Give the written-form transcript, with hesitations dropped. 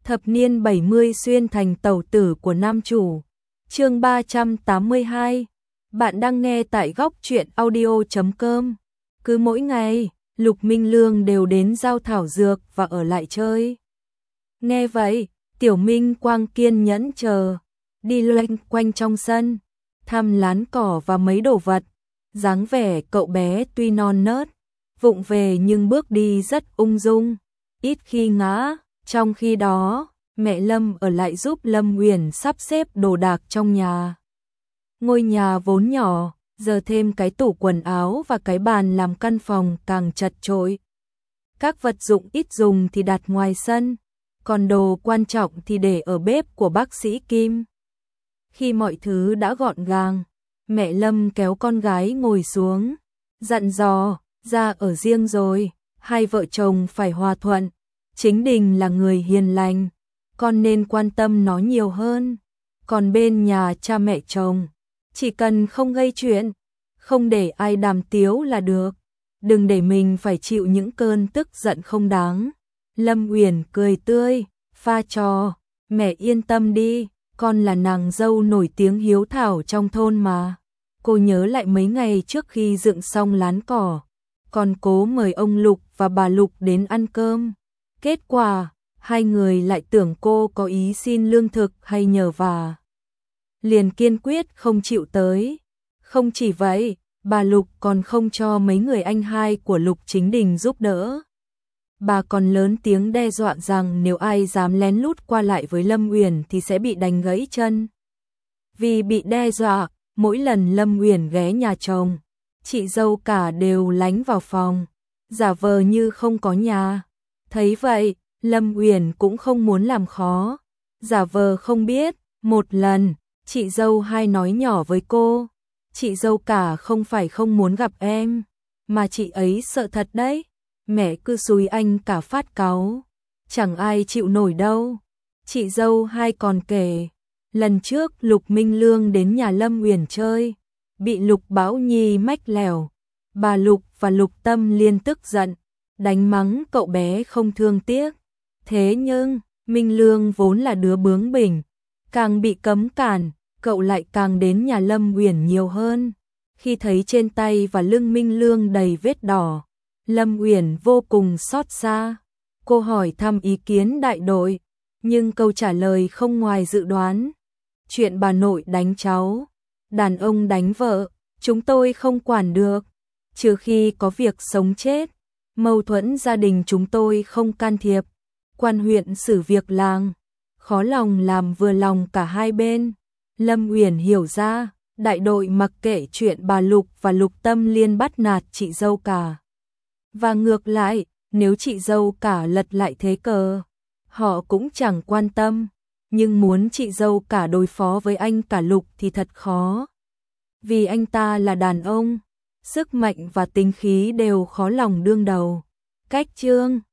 Thập niên 70 xuyên thành tẩu tử của nam chủ. Chương 382. Bạn đang nghe tại góc truyện audio.com. Cứ mỗi ngày, Lục Minh Lương đều đến giao thảo dược và ở lại chơi. Nghe vậy, Tiểu Minh Quang kiên nhẫn chờ, đi loanh quanh trong sân, thăm lán cỏ và mấy đồ vật. Dáng vẻ cậu bé tuy non nớt, vụng về nhưng bước đi rất ung dung, ít khi ngã. Trong khi đó, mẹ Lâm ở lại giúp Lâm Uyển sắp xếp đồ đạc trong nhà. Ngôi nhà vốn nhỏ, giờ thêm cái tủ quần áo và cái bàn làm căn phòng càng chật chội. Các vật dụng ít dùng thì đặt ngoài sân, còn đồ quan trọng thì để ở bếp của bác sĩ Kim. Khi mọi thứ đã gọn gàng, mẹ Lâm kéo con gái ngồi xuống, dặn dò, ra ở riêng rồi, hai vợ chồng phải hòa thuận. Chính Đình là người hiền lành, con nên quan tâm nó nhiều hơn. Còn bên nhà cha mẹ chồng, chỉ cần không gây chuyện, không để ai đàm tiếu là được. Đừng để mình phải chịu những cơn tức giận không đáng. Lâm Uyển cười tươi, pha trò, mẹ yên tâm đi, con là nàng dâu nổi tiếng hiếu thảo trong thôn mà. Cô nhớ lại mấy ngày trước khi dựng xong lán cỏ, còn cố mời ông Lục và bà Lục đến ăn cơm. Kết quả, hai người lại tưởng cô có ý xin lương thực hay nhờ vả. Liền kiên quyết không chịu tới. Không chỉ vậy, bà Lục còn không cho mấy người anh hai của Lục Chính Đình giúp đỡ. Bà còn lớn tiếng đe dọa rằng nếu ai dám lén lút qua lại với Lâm Uyển thì sẽ bị đánh gãy chân. Vì bị đe dọa, mỗi lần Lâm Uyển ghé nhà chồng, chị dâu cả đều lánh vào phòng, giả vờ như không có nhà. Thấy vậy, Lâm Uyển cũng không muốn làm khó, giả vờ không biết. Một lần, chị dâu hai nói nhỏ với cô, chị dâu cả không phải không muốn gặp em, mà chị ấy sợ thật đấy. Mẹ cứ xúi anh cả phát cáu, chẳng ai chịu nổi đâu. Chị dâu hai còn kể, lần trước Lục Minh Lương đến nhà Lâm Uyển chơi, bị Lục Bảo Nhi mách lèo, bà Lục và Lục Tâm Liên tức giận, đánh mắng cậu bé không thương tiếc. Thế nhưng, Minh Lương vốn là đứa bướng bỉnh, càng bị cấm cản, cậu lại càng đến nhà Lâm Uyển nhiều hơn. Khi thấy trên tay và lưng Minh Lương đầy vết đỏ, Lâm Uyển vô cùng xót xa. Cô hỏi thăm ý kiến đại đội, nhưng câu trả lời không ngoài dự đoán. Chuyện bà nội đánh cháu, đàn ông đánh vợ, chúng tôi không quản được, trừ khi có việc sống chết. Mâu thuẫn gia đình chúng tôi không can thiệp. Quan huyện xử việc làng, khó lòng làm vừa lòng cả hai bên. Lâm Uyển hiểu ra, đại đội mặc kệ chuyện bà Lục và Lục Tâm Liên bắt nạt chị dâu cả. Và ngược lại, nếu chị dâu cả lật lại thế cờ, họ cũng chẳng quan tâm. Nhưng muốn chị dâu cả đối phó với anh cả Lục thì thật khó. Vì anh ta là đàn ông, sức mạnh và tính khí đều khó lòng đương đầu. Cách chương